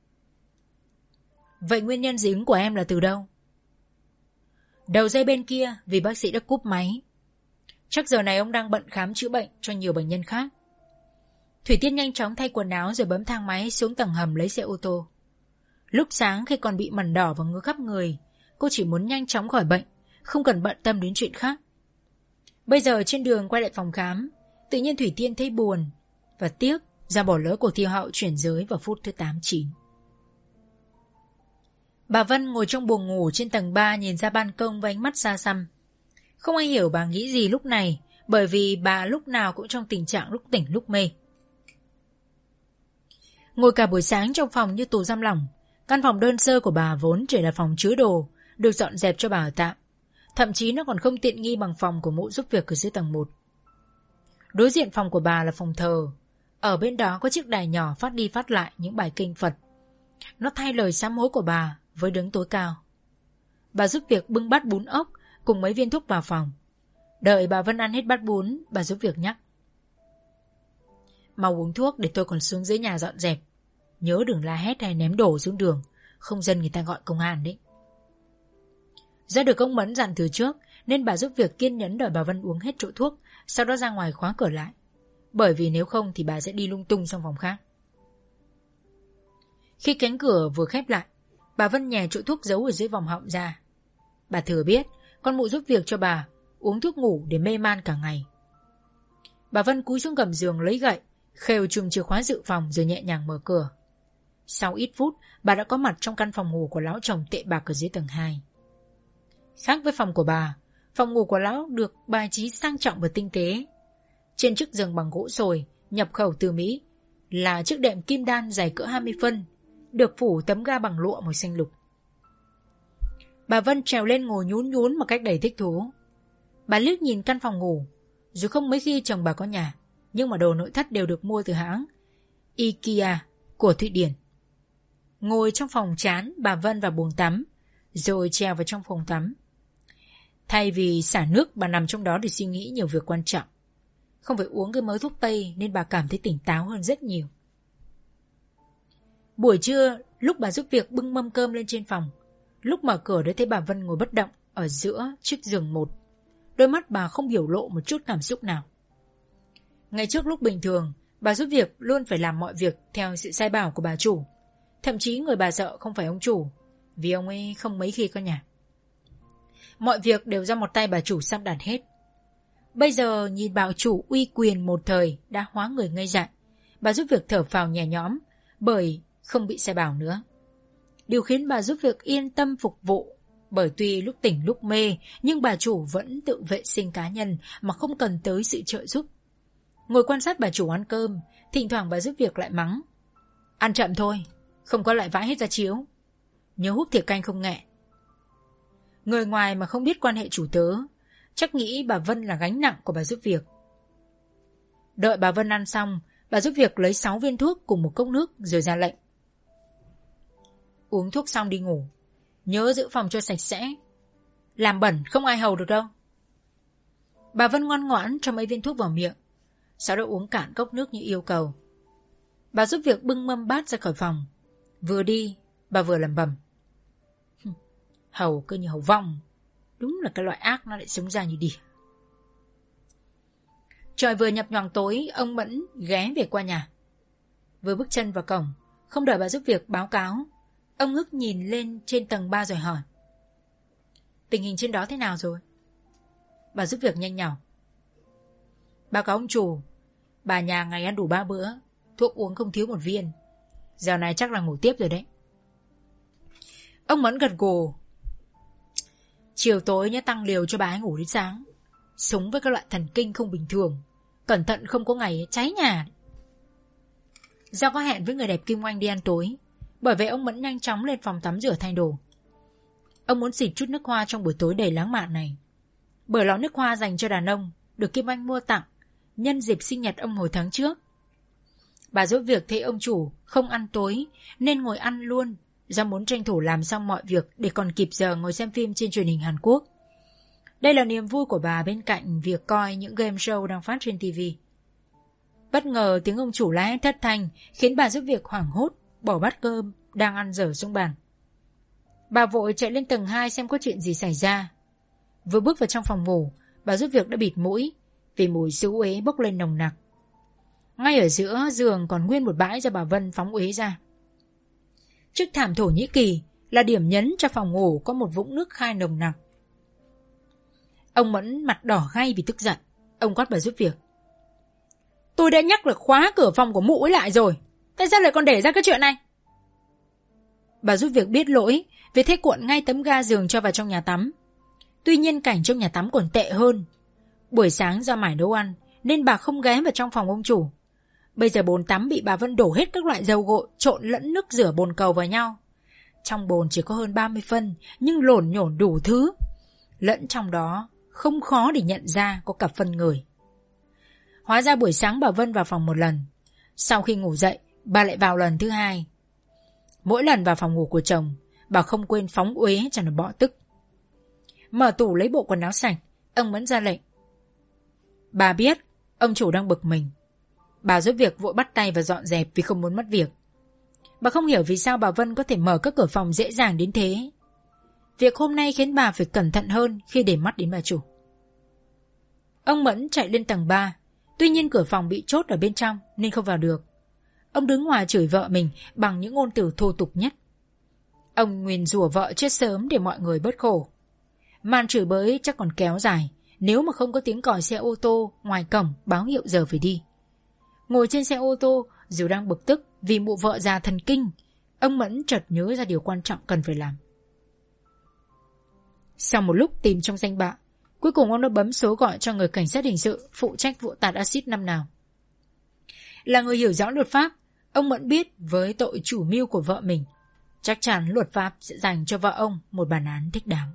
Vậy nguyên nhân dị ứng của em là từ đâu? Đầu dây bên kia vì bác sĩ đã cúp máy. Chắc giờ này ông đang bận khám chữa bệnh cho nhiều bệnh nhân khác. Thủy Tiên nhanh chóng thay quần áo rồi bấm thang máy xuống tầng hầm lấy xe ô tô. Lúc sáng khi còn bị mẩn đỏ và ngứa khắp người, cô chỉ muốn nhanh chóng khỏi bệnh, không cần bận tâm đến chuyện khác. Bây giờ trên đường quay lại phòng khám, tự nhiên Thủy Tiên thấy buồn và tiếc do bỏ lỡ cuộc thi hậu chuyển giới vào phút thứ tám chín. Bà Vân ngồi trong buồng ngủ trên tầng ba nhìn ra ban công với ánh mắt xa xăm. Không ai hiểu bà nghĩ gì lúc này, bởi vì bà lúc nào cũng trong tình trạng lúc tỉnh lúc mê. Ngồi cả buổi sáng trong phòng như tù giam lỏng, căn phòng đơn sơ của bà vốn chỉ là phòng chứa đồ, được dọn dẹp cho bà ở tạm. Thậm chí nó còn không tiện nghi bằng phòng của mụ giúp việc ở dưới tầng một. Đối diện phòng của bà là phòng thờ. Ở bên đó có chiếc đài nhỏ phát đi phát lại những bài kinh Phật. Nó thay lời sám hối của bà với đứng tối cao. Bà giúp việc bưng bát bún ốc cùng mấy viên thuốc vào phòng. Đợi bà Vân ăn hết bát bún, bà giúp việc nhắc. Mau uống thuốc để tôi còn xuống dưới nhà dọn dẹp. Nhớ đừng la hét hay ném đổ xuống đường, không dân người ta gọi công an đấy. Do được ông Mẫn dặn từ trước nên bà giúp việc kiên nhẫn đợi bà Vân uống hết chỗ thuốc, sau đó ra ngoài khóa cửa lại. Bởi vì nếu không thì bà sẽ đi lung tung trong phòng khác. Khi cánh cửa vừa khép lại, bà Vân nhè chỗ thuốc giấu ở dưới vòng họng ra. Bà thừa biết con mụ giúp việc cho bà uống thuốc ngủ để mê man cả ngày. Bà Vân cúi xuống gầm giường lấy gậy, khều chùm chìa khóa dự phòng rồi nhẹ nhàng mở cửa. Sau ít phút, bà đã có mặt trong căn phòng ngủ của lão chồng tệ bạc ở dưới tầng hai. Khác với phòng của bà, phòng ngủ của lão được bài trí sang trọng và tinh tế. Trên chiếc giường bằng gỗ sồi, nhập khẩu từ Mỹ, là chiếc đệm kim đan dày cỡ hai mươi phân, được phủ tấm ga bằng lụa màu xanh lục. Bà Vân trèo lên ngồi nhún nhún một cách đầy thích thú. Bà liếc nhìn căn phòng ngủ, dù không mấy khi chồng bà có nhà, nhưng mà đồ nội thất đều được mua từ hãng IKEA của Thụy Điển. Ngồi trong phòng chán, bà Vân vào buồng tắm, rồi trèo vào trong phòng tắm. Thay vì xả nước, bà nằm trong đó để suy nghĩ nhiều việc quan trọng. Không phải uống cái mớ thuốc tây nên bà cảm thấy tỉnh táo hơn rất nhiều. Buổi trưa, lúc bà giúp việc bưng mâm cơm lên trên phòng, lúc mở cửa đã thấy bà Vân ngồi bất động ở giữa chiếc giường một. Đôi mắt bà không biểu lộ một chút cảm xúc nào. Ngày trước lúc bình thường, bà giúp việc luôn phải làm mọi việc theo sự sai bảo của bà chủ. Thậm chí người bà sợ không phải ông chủ, vì ông ấy không mấy khi có nhà. Mọi việc đều do một tay bà chủ sắp đặt hết. Bây giờ nhìn bà chủ uy quyền một thời đã hóa người ngây dại, bà giúp việc thở phào nhẹ nhõm bởi không bị sai bảo nữa. Điều khiến bà giúp việc yên tâm phục vụ, bởi tuy lúc tỉnh lúc mê nhưng bà chủ vẫn tự vệ sinh cá nhân mà không cần tới sự trợ giúp. Ngồi quan sát bà chủ ăn cơm, thỉnh thoảng bà giúp việc lại mắng: ăn chậm thôi, không có lại vãi hết ra chiếu, nhớ húp thìa canh không nghẹ. Người ngoài mà không biết quan hệ chủ tớ chắc nghĩ bà Vân là gánh nặng của bà giúp việc. Đợi bà Vân ăn xong, bà giúp việc lấy sáu viên thuốc cùng một cốc nước rồi ra lệnh: uống thuốc xong đi ngủ, nhớ giữ phòng cho sạch sẽ, làm bẩn không ai hầu được đâu. Bà Vân ngoan ngoãn cho mấy viên thuốc vào miệng, sau đó uống cạn cốc nước như yêu cầu. Bà giúp việc bưng mâm bát ra khỏi phòng. Vừa đi bà vừa lẩm bẩm: hầu cứ như hầu vong, đúng là cái loại ác nó lại sống ra như đỉa. Trời vừa nhập nhoàng tối, ông Mẫn ghé về qua nhà. Vừa bước chân vào cổng, không đợi bà giúp việc báo cáo, ông ngước nhìn lên trên tầng ba rồi hỏi: tình hình trên đó thế nào rồi? Bà giúp việc nhanh nhảu: báo cáo ông chủ, bà nhà ngày ăn đủ ba bữa, thuốc uống không thiếu một viên, giờ này chắc là ngủ tiếp rồi đấy. Ông Mẫn gật gù: chiều tối nhớ tăng liều cho bà ấy ngủ đến sáng, sống với các loại thần kinh không bình thường, cẩn thận không có ngày cháy nhà. Do có hẹn với người đẹp Kim Oanh đi ăn tối, bởi vậy ông Mẫn nhanh chóng lên phòng tắm rửa thay đồ. Ông muốn xịt chút nước hoa trong buổi tối đầy lãng mạn này, bởi lọ nước hoa dành cho đàn ông được Kim Oanh mua tặng nhân dịp sinh nhật ông hồi tháng trước. Bà giúp việc thấy ông chủ không ăn tối nên ngồi ăn luôn, do muốn tranh thủ làm xong mọi việc để còn kịp giờ ngồi xem phim trên truyền hình Hàn Quốc. Đây là niềm vui của bà bên cạnh việc coi những game show đang phát trên ti vi. Bất ngờ tiếng ông chủ la hét thất thanh khiến bà giúp việc hoảng hốt, bỏ bát cơm đang ăn dở xuống bàn. Bà vội chạy lên tầng hai xem có chuyện gì xảy ra. Vừa bước vào trong phòng ngủ, bà giúp việc đã bịt mũi vì mùi xú uế bốc lên nồng nặc. Ngay ở giữa giường còn nguyên một bãi do bà Vân phóng uế ra. Chiếc thảm Thổ Nhĩ Kỳ là điểm nhấn cho phòng ngủ có một vũng nước khai nồng nặc. Ông Mẫn mặt đỏ gay vì tức giận. Ông quát bà giúp việc: tôi đã nhắc là khóa cửa phòng của mụ ấy lại rồi, tại sao lại còn để ra cái chuyện này? Bà giúp việc biết lỗi vì thế cuộn ngay tấm ga giường cho vào trong nhà tắm. Tuy nhiên cảnh trong nhà tắm còn tệ hơn. Buổi sáng do mải nấu ăn nên bà không ghé vào trong phòng ông chủ. Bây giờ bồn tắm bị bà Vân đổ hết các loại dầu gội trộn lẫn nước rửa bồn cầu vào nhau. Trong bồn chỉ có hơn ba mươi phân nhưng lổn nhổn đủ thứ. Lẫn trong đó không khó để nhận ra có cả phân người. Hóa ra buổi sáng bà Vân vào phòng một lần, sau khi ngủ dậy bà lại vào lần thứ hai. Mỗi lần vào phòng ngủ của chồng, bà không quên phóng uế cho nó bọ tức. Mở tủ lấy bộ quần áo sạch, ông Mẫn ra lệnh: bà biết ông chủ đang bực mình. Bà giúp việc vội bắt tay và dọn dẹp vì không muốn mất việc. Bà không hiểu vì sao bà Vân có thể mở các cửa phòng dễ dàng đến thế. Việc hôm nay khiến bà phải cẩn thận hơn khi để mắt đến bà chủ. Ông Mẫn chạy lên tầng ba, tuy nhiên cửa phòng bị chốt ở bên trong nên không vào được. Ông đứng ngoài chửi vợ mình bằng những ngôn từ thô tục nhất. Ông nguyền rủa vợ chết sớm để mọi người bớt khổ. Màn chửi bới chắc còn kéo dài nếu mà không có tiếng còi xe ô tô ngoài cổng báo hiệu giờ phải đi. Ngồi trên xe ô tô dù đang bực tức vì mụ vợ già thần kinh, ông Mẫn chợt nhớ ra điều quan trọng cần phải làm. Sau một lúc tìm trong danh bạ, cuối cùng ông đã bấm số gọi cho người cảnh sát hình sự phụ trách vụ tạt axit năm nào. Là người hiểu rõ luật pháp, ông Mẫn biết với tội chủ mưu của vợ mình, chắc chắn luật pháp sẽ dành cho vợ ông một bản án thích đáng.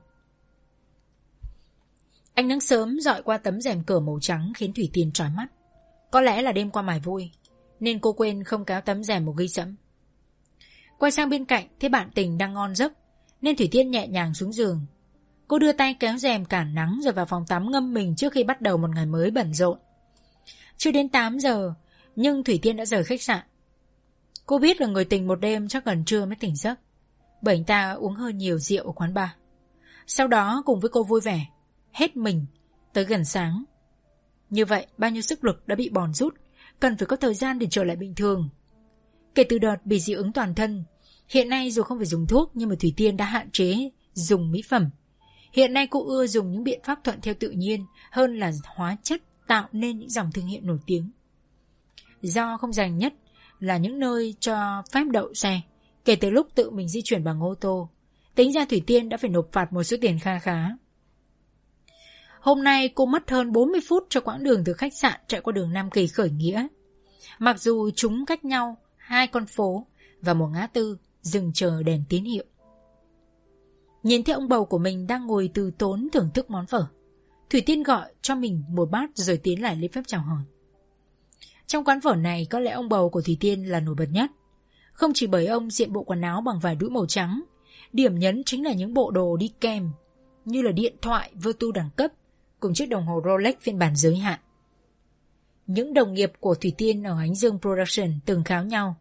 Ánh nắng sớm dọi qua tấm rèm cửa màu trắng khiến Thủy Tiên chói mắt. Có lẽ là đêm qua mải vui nên cô quên không kéo tấm rèm màu ghi sẫm. Quay sang bên cạnh thấy bạn tình đang ngon giấc nên Thủy Tiên nhẹ nhàng xuống giường. Cô đưa tay kéo rèm cản nắng rồi vào phòng tắm ngâm mình trước khi bắt đầu một ngày mới bận rộn. Chưa đến tám giờ nhưng Thủy Tiên đã rời khách sạn. Cô biết là người tình một đêm chắc gần trưa mới tỉnh giấc, bởi anh ta uống hơi nhiều rượu ở quán bar. Sau đó cùng với cô vui vẻ, hết mình, tới gần sáng. Như vậy bao nhiêu sức lực đã bị bòn rút, cần phải có thời gian để trở lại bình thường. Kể từ đợt bị dị ứng toàn thân, hiện nay dù không phải dùng thuốc nhưng mà Thủy Tiên đã hạn chế dùng mỹ phẩm. Hiện nay cô ưa dùng những biện pháp thuận theo tự nhiên hơn là hóa chất tạo nên những dòng thương hiệu nổi tiếng. Do không dành nhất là những nơi cho phép đậu xe, kể từ lúc tự mình di chuyển bằng ô tô, tính ra Thủy Tiên đã phải nộp phạt một số tiền kha khá. Hôm nay cô mất hơn bốn mươi phút cho quãng đường từ khách sạn chạy qua đường Nam Kỳ khởi nghĩa. Mặc dù chúng cách nhau hai con phố và một ngã tư dừng chờ đèn tín hiệu. Nhìn thấy ông bầu của mình đang ngồi từ tốn thưởng thức món phở, Thủy Tiên gọi cho mình một bát rồi tiến lại lễ phép chào hỏi. Trong quán phở này có lẽ ông bầu của Thủy Tiên là nổi bật nhất. Không chỉ bởi ông diện bộ quần áo bằng vải đũi màu trắng, điểm nhấn chính là những bộ đồ đi kèm như là điện thoại Vertu đẳng cấp cùng chiếc đồng hồ Rolex phiên bản giới hạn. Những đồng nghiệp của Thủy Tiên ở Ánh Dương Production từng kháo nhau: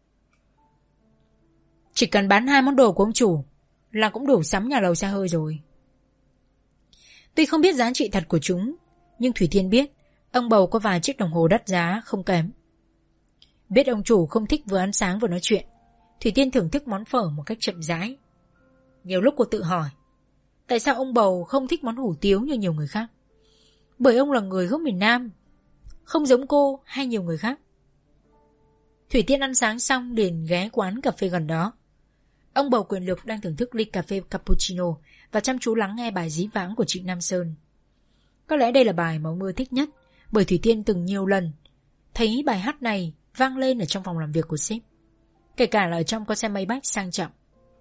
chỉ cần bán hai món đồ của ông chủ là cũng đủ sắm nhà lầu xe hơi rồi. Tuy không biết giá trị thật của chúng, nhưng Thủy Tiên biết ông bầu có vài chiếc đồng hồ đắt giá không kém. Biết ông chủ không thích vừa ăn sáng vừa nói chuyện, Thủy Tiên thưởng thức món phở một cách chậm rãi. Nhiều lúc cô tự hỏi, tại sao ông bầu không thích món hủ tiếu như nhiều người khác? Bởi ông là người gốc miền Nam, không giống cô hay nhiều người khác. Thủy Tiên ăn sáng xong liền ghé quán cà phê gần đó. Ông bầu quyền lực đang thưởng thức ly cà phê cappuccino và chăm chú lắng nghe bài dí vãng của chị Nam Sơn. Có lẽ đây là bài mà ông ưa thích nhất, bởi Thủy Tiên từng nhiều lần thấy bài hát này vang lên ở trong phòng làm việc của sếp, kể cả là ở trong con xe Maybach sang trọng.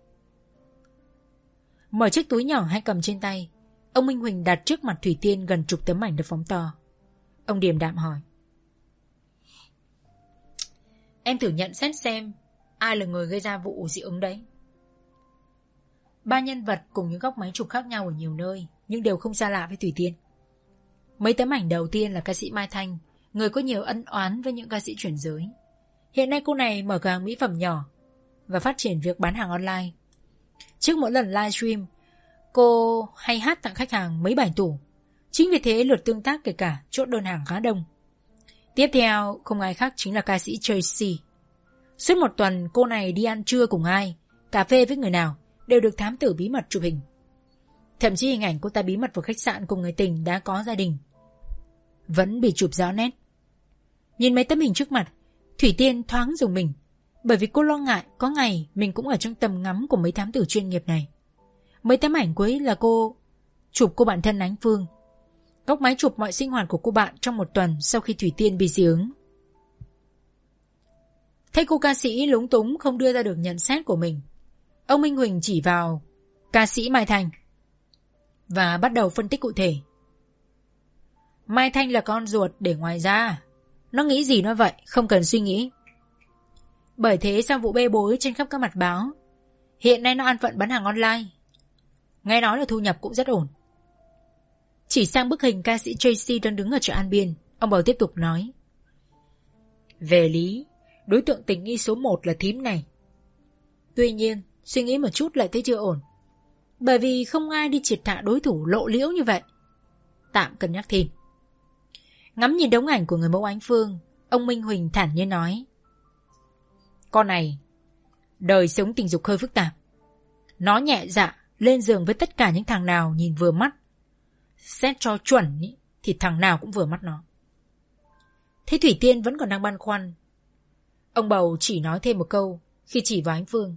Mở chiếc túi nhỏ hay cầm trên tay, ông Minh Huỳnh đặt trước mặt Thủy Tiên gần chục tấm ảnh được phóng to. Ông điềm đạm hỏi: em thử nhận xét xem ai là người gây ra vụ dị ứng đấy. Ba nhân vật cùng những góc máy chụp khác nhau ở nhiều nơi, nhưng đều không xa lạ với Thủy Tiên. Mấy tấm ảnh đầu tiên là ca sĩ Mai Thanh, người có nhiều ân oán với những ca sĩ chuyển giới. Hiện nay cô này mở cửa hàng mỹ phẩm nhỏ và phát triển việc bán hàng online. Trước mỗi lần livestream, cô hay hát tặng khách hàng mấy bài tủ. Chính vì thế lượt tương tác kể cả chốt đơn hàng khá đông. Tiếp theo không ai khác chính là ca sĩ Tracy. Suốt một tuần cô này đi ăn trưa cùng ai, cà phê với người nào đều được thám tử bí mật chụp hình. Thậm chí hình ảnh cô ta bí mật vào khách sạn cùng người tình đã có gia đình vẫn bị chụp rõ nét. Nhìn mấy tấm hình trước mặt, Thủy Tiên thoáng dùng mình, bởi vì cô lo ngại có ngày mình cũng ở trong tầm ngắm của mấy thám tử chuyên nghiệp này. Mấy tấm ảnh cuối là cô chụp cô bạn thân Ánh Phương, góc máy chụp mọi sinh hoạt của cô bạn trong một tuần sau khi Thủy Tiên bị dị ứng. Thấy cô ca sĩ lúng túng không đưa ra được nhận xét của mình, ông Minh Huỳnh chỉ vào ca sĩ Mai Thanh và bắt đầu phân tích cụ thể. Mai Thanh là con ruột để ngoài ra, nó nghĩ gì nó vậy, không cần suy nghĩ. Bởi thế sau vụ bê bối trên khắp các mặt báo, hiện nay nó an phận bán hàng online. Nghe nói là thu nhập cũng rất ổn. Chỉ sang bức hình ca sĩ Tracy đang đứng ở chợ An Biên, ông bầu tiếp tục nói: về lý, đối tượng tình nghi số một là thím này. Tuy nhiên, suy nghĩ một chút lại thấy chưa ổn, bởi vì không ai đi triệt hạ đối thủ lộ liễu như vậy. Tạm cân nhắc thêm. Ngắm nhìn đống ảnh của người mẫu Ánh Phương, ông Minh Huỳnh thản nhiên nói: con này đời sống tình dục hơi phức tạp. Nó nhẹ dạ lên giường với tất cả những thằng nào nhìn vừa mắt. Xét cho chuẩn ý, thì thằng nào cũng vừa mắt nó. Thế Thủy Tiên vẫn còn đang băn khoăn. Ông bầu chỉ nói thêm một câu khi chỉ vào Ánh Phương: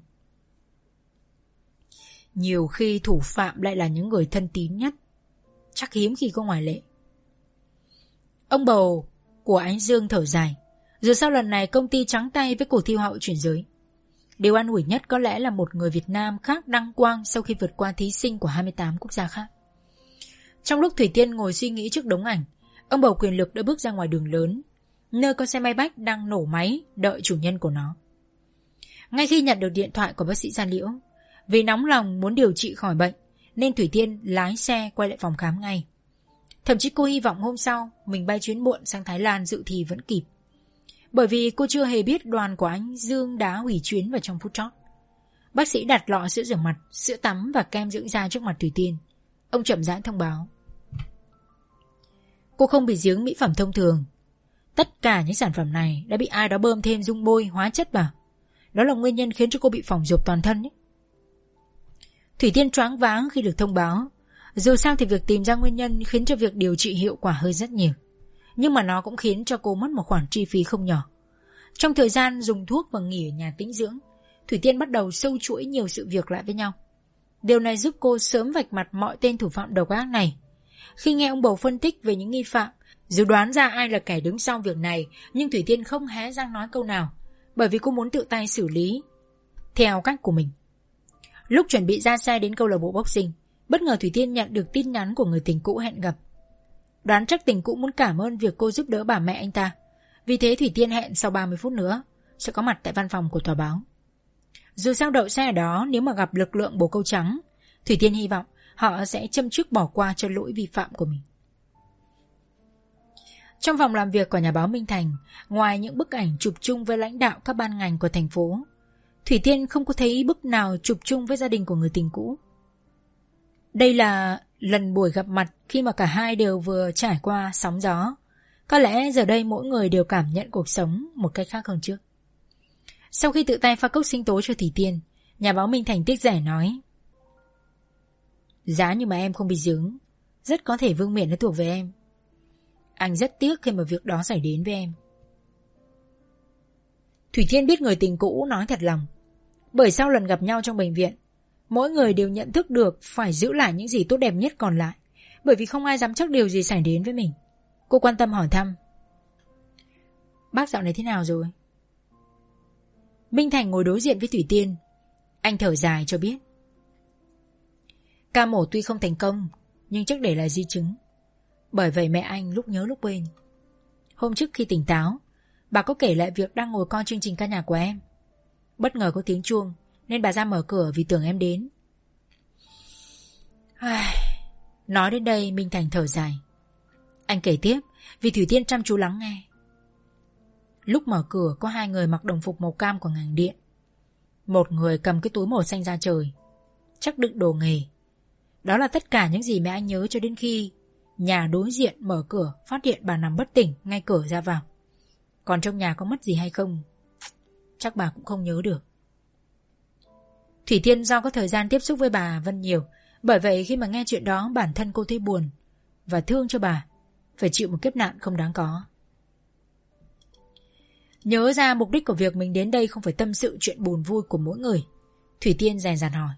nhiều khi thủ phạm lại là những người thân tín nhất, chắc hiếm khi có ngoại lệ. Ông bầu của Ánh Dương thở dài. Dù sao lần này công ty trắng tay với cuộc thi Hoa hậu chuyển giới. Điều an ủi nhất có lẽ là một người Việt Nam khác đăng quang sau khi vượt qua thí sinh của hai mươi tám quốc gia khác. Trong lúc Thủy Tiên ngồi suy nghĩ trước đống ảnh, ông bầu quyền lực đã bước ra ngoài đường lớn, nơi con xe Maybach đang nổ máy đợi chủ nhân của nó. Ngay khi nhận được điện thoại của bác sĩ Gia Liễu, vì nóng lòng muốn điều trị khỏi bệnh nên Thủy Tiên lái xe quay lại phòng khám ngay. Thậm chí cô hy vọng hôm sau mình bay chuyến muộn sang Thái Lan dự thi vẫn kịp, bởi vì cô chưa hề biết đoàn của Ánh Dương đã hủy chuyến vào trong phút chót. Bác sĩ đặt lọ sữa rửa mặt, sữa tắm và kem dưỡng da trước mặt Thủy Tiên. Ông chậm rãi thông báo: cô không bị giếng mỹ phẩm thông thường. Tất cả những sản phẩm này đã bị ai đó bơm thêm dung môi, hóa chất vào. Đó là nguyên nhân khiến cho cô bị phỏng rộp toàn thân ấy. Thủy Tiên choáng váng khi được thông báo. Dù sao thì việc tìm ra nguyên nhân khiến cho việc điều trị hiệu quả hơn rất nhiều, nhưng mà nó cũng khiến cho cô mất một khoản chi phí không nhỏ. Trong thời gian dùng thuốc và nghỉ ở nhà tĩnh dưỡng, Thủy Tiên bắt đầu sâu chuỗi nhiều sự việc lại với nhau. Điều này giúp cô sớm vạch mặt mọi tên thủ phạm độc ác này. Khi nghe ông bầu phân tích về những nghi phạm, dù đoán ra ai là kẻ đứng sau việc này, nhưng Thủy Tiên không hé răng nói câu nào, bởi vì cô muốn tự tay xử lý theo cách của mình. Lúc chuẩn bị ra xe đến câu lạc bộ boxing, bất ngờ Thủy Tiên nhận được tin nhắn của người tình cũ hẹn gặp. Đoán chắc tình cũ muốn cảm ơn việc cô giúp đỡ bà mẹ anh ta. Vì thế Thủy Tiên hẹn sau ba mươi phút nữa sẽ có mặt tại văn phòng của tòa báo. Dù sao đậu xe ở đó, nếu mà gặp lực lượng bồ câu trắng, Thủy Tiên hy vọng họ sẽ châm chước bỏ qua cho lỗi vi phạm của mình. Trong phòng làm việc của nhà báo Minh Thành, ngoài những bức ảnh chụp chung với lãnh đạo các ban ngành của thành phố, Thủy Tiên không có thấy bức nào chụp chung với gia đình của người tình cũ. Đây là lần buổi gặp mặt khi mà cả hai đều vừa trải qua sóng gió. Có lẽ giờ đây mỗi người đều cảm nhận cuộc sống một cách khác hơn trước. Sau khi tự tay pha cốc sinh tố cho Thủy Tiên, nhà báo Minh Thành tiếc rẻ nói: giá như mà em không bị giếng, rất có thể vương miện nó thuộc về em. Anh rất tiếc khi mà việc đó xảy đến với em. Thủy Tiên biết người tình cũ nói thật lòng, bởi sau lần gặp nhau trong bệnh viện, mỗi người đều nhận thức được phải giữ lại những gì tốt đẹp nhất còn lại, bởi vì không ai dám chắc điều gì xảy đến với mình. Cô quan tâm hỏi thăm: bác dạo này thế nào rồi? Minh Thành ngồi đối diện với Thủy Tiên. Anh thở dài cho biết: ca mổ tuy không thành công, nhưng chắc để lại di chứng. Bởi vậy mẹ anh lúc nhớ lúc quên. Hôm trước khi tỉnh táo, bà có kể lại việc đang ngồi coi chương trình ca nhạc của em. Bất ngờ có tiếng chuông nên bà ra mở cửa vì tưởng em đến. Nói đến đây Minh Thành thở dài. Anh kể tiếp vì Thủy Tiên chăm chú lắng nghe. Lúc mở cửa có hai người mặc đồng phục màu cam của ngành điện. Một người cầm cái túi màu xanh da trời, chắc đựng đồ nghề. Đó là tất cả những gì mẹ anh nhớ cho đến khi nhà đối diện mở cửa phát hiện bà nằm bất tỉnh ngay cửa ra vào. Còn trong nhà có mất gì hay không, chắc bà cũng không nhớ được. Thủy Tiên do có thời gian tiếp xúc với bà Vân nhiều, bởi vậy khi mà nghe chuyện đó bản thân cô thấy buồn và thương cho bà phải chịu một kiếp nạn không đáng có. Nhớ ra mục đích của việc mình đến đây không phải tâm sự chuyện buồn vui của mỗi người, Thủy Tiên dè dặt hỏi: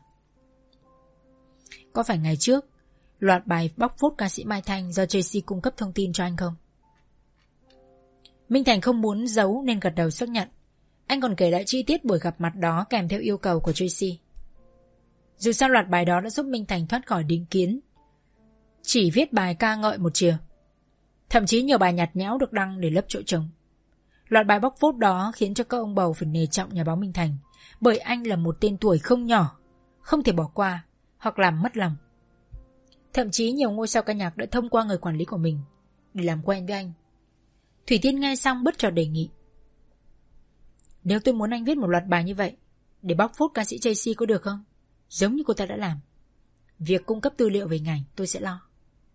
có phải ngày trước loạt bài bóc phốt ca sĩ Mai Thanh do Tracy cung cấp thông tin cho anh không? Minh Thành không muốn giấu nên gật đầu xác nhận. Anh còn kể lại chi tiết buổi gặp mặt đó kèm theo yêu cầu của Tracy. Dù sao loạt bài đó đã giúp Minh Thành thoát khỏi định kiến chỉ viết bài ca ngợi một chiều. Thậm chí nhiều bài nhạt nhẽo được đăng để lấp chỗ trống. Loạt bài bóc phốt đó khiến cho các ông bầu phải nể trọng nhà báo Minh Thành, bởi anh là một tên tuổi không nhỏ, không thể bỏ qua hoặc làm mất lòng. Thậm chí nhiều ngôi sao ca nhạc đã thông qua người quản lý của mình để làm quen với anh. Thủy Tiên nghe xong bất chợt đề nghị: nếu tôi muốn anh viết một loạt bài như vậy để bóc phốt ca sĩ Tracy có được không? Giống như cô ta đã làm. Việc cung cấp tư liệu về ngành tôi sẽ lo.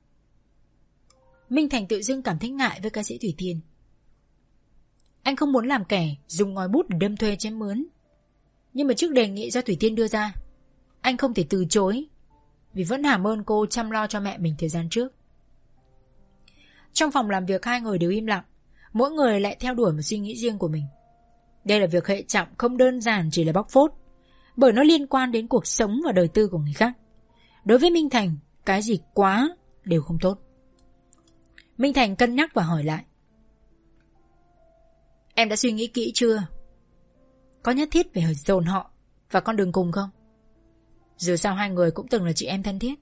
Minh Thành tự dưng cảm thấy ngại với ca sĩ Thủy Tiên. Anh không muốn làm kẻ dùng ngòi bút để đâm thuê chém mướn. Nhưng mà trước đề nghị do Thủy Tiên đưa ra, anh không thể từ chối, vì vẫn hàm ơn cô chăm lo cho mẹ mình thời gian trước. Trong phòng làm việc hai người đều im lặng, mỗi người lại theo đuổi một suy nghĩ riêng của mình. Đây là việc hệ trọng không đơn giản chỉ là bóc phốt, bởi nó liên quan đến cuộc sống và đời tư của người khác. Đối với Minh Thành, cái gì quá đều không tốt. Minh Thành cân nhắc và hỏi lại: em đã suy nghĩ kỹ chưa? Có nhất thiết phải dồn họ và con đường cùng không? Dù sao hai người cũng từng là chị em thân thiết.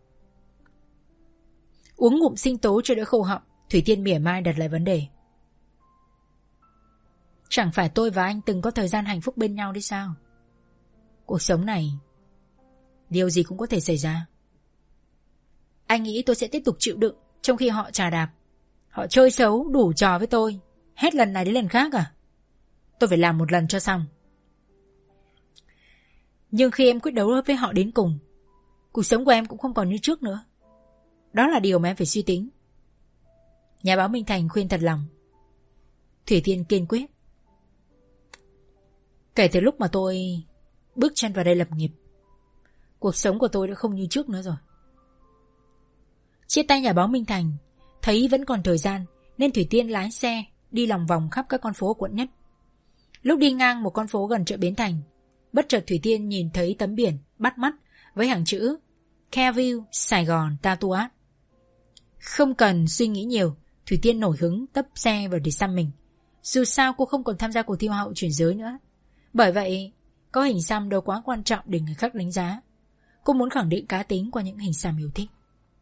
Uống ngụm sinh tố cho đỡ khô họng, Thủy Tiên mỉa mai đặt lại vấn đề: chẳng phải tôi và anh từng có thời gian hạnh phúc bên nhau đấy sao? Cuộc sống này điều gì cũng có thể xảy ra. Anh nghĩ tôi sẽ tiếp tục chịu đựng trong khi họ chà đạp, họ chơi xấu đủ trò với tôi hết lần này đến lần khác à? Tôi phải làm một lần cho xong. Nhưng khi em quyết đấu với họ đến cùng, cuộc sống của em cũng không còn như trước nữa. Đó là điều mà em phải suy tính. Nhà báo Minh Thành khuyên thật lòng. Thủy Tiên kiên quyết. Kể từ lúc mà tôi bước chân vào đây lập nghiệp, cuộc sống của tôi đã không như trước nữa rồi. Chia tay nhà báo Minh Thành, thấy vẫn còn thời gian nên Thủy Tiên lái xe đi lòng vòng khắp các con phố quận nhất. Lúc đi ngang một con phố gần chợ Bến Thành, bất chợt Thủy Tiên nhìn thấy tấm biển bắt mắt với hàng chữ Careville, Sài Gòn, Tatuat. Không cần suy nghĩ nhiều, Thủy Tiên nổi hứng tấp xe vào để xăm mình. Dù sao cô không còn tham gia cuộc thi Hoa hậu chuyển giới nữa. Bởi vậy, có hình xăm đâu quá quan trọng để người khác đánh giá. Cô muốn khẳng định cá tính qua những hình xăm yêu thích.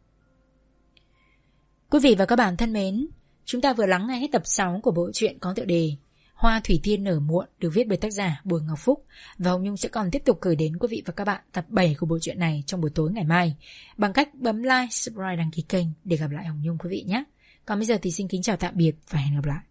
Quý vị và các bạn thân mến, chúng ta vừa lắng nghe hết tập sáu của bộ truyện có tựa đề Hoa Thủy Tiên nở muộn, được viết bởi tác giả Bùi Ngọc Phúc, và Hồng Nhung sẽ còn tiếp tục gửi đến quý vị và các bạn tập bảy của bộ truyện này trong buổi tối ngày mai bằng cách bấm like, subscribe, đăng ký kênh để gặp lại Hồng Nhung quý vị nhé. Còn bây giờ thì xin kính chào tạm biệt và hẹn gặp lại.